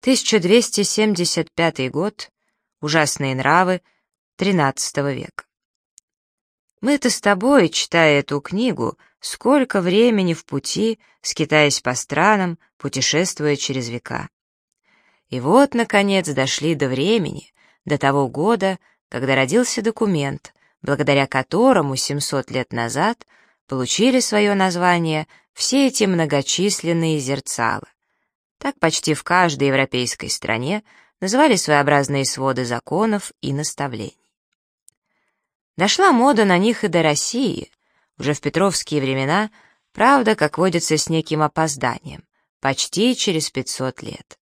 1275 год. Ужасные нравы XIII века. Мы-то с тобой, читая эту книгу, сколько времени в пути, скитаясь по странам, путешествуя через века. И вот, наконец, дошли до времени, до того года, когда родился документ, благодаря которому 700 лет назад получили свое название все эти многочисленные зерцала. Так почти в каждой европейской стране называли своеобразные своды законов и наставлений. Дошла мода на них и до России, уже в петровские времена, правда, как водится, с неким опозданием, почти через 500 лет.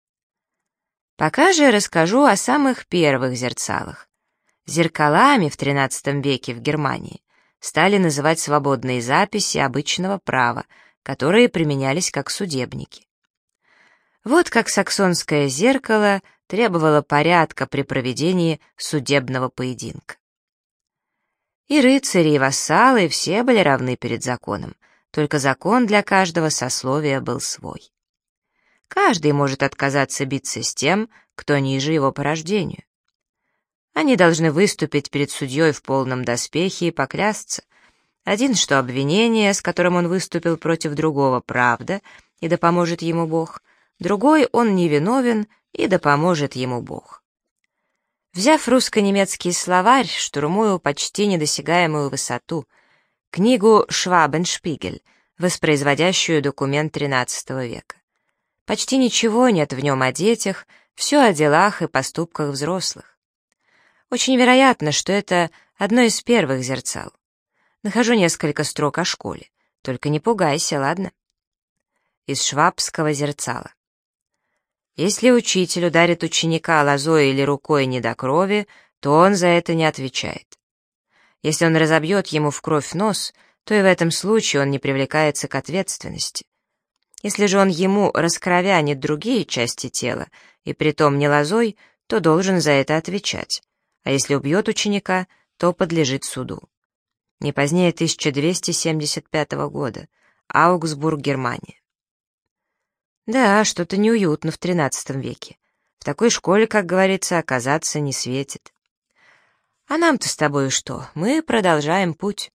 Пока же расскажу о самых первых зерцалах. Зеркалами в XIII веке в Германии стали называть свободные записи обычного права, которые применялись как судебники. Вот как саксонское зеркало требовало порядка при проведении судебного поединка. И рыцари, и вассалы все были равны перед законом, только закон для каждого сословия был свой. Каждый может отказаться биться с тем, кто ниже его по рождению. Они должны выступить перед судьей в полном доспехе и поклясться. Один, что обвинение, с которым он выступил против другого, правда, и да поможет ему Бог, другой, он невиновен, и да поможет ему Бог. Взяв русско-немецкий словарь, штурмую почти недосягаемую высоту, книгу «Швабеншпигель», воспроизводящую документ XIII века. Почти ничего нет в нем о детях, все о делах и поступках взрослых. Очень вероятно, что это одно из первых зерцал. Нахожу несколько строк о школе. Только не пугайся, ладно? Из швабского зерцала. Если учитель ударит ученика лозой или рукой не до крови, то он за это не отвечает. Если он разобьет ему в кровь нос, то и в этом случае он не привлекается к ответственности. Если же он ему раскровянит другие части тела, и притом не лозой, то должен за это отвечать, а если убьет ученика, то подлежит суду. Не позднее 1275 года. Аугсбург, Германия. Да, что-то неуютно в XIII веке. В такой школе, как говорится, оказаться не светит. А нам-то с тобой что? Мы продолжаем путь.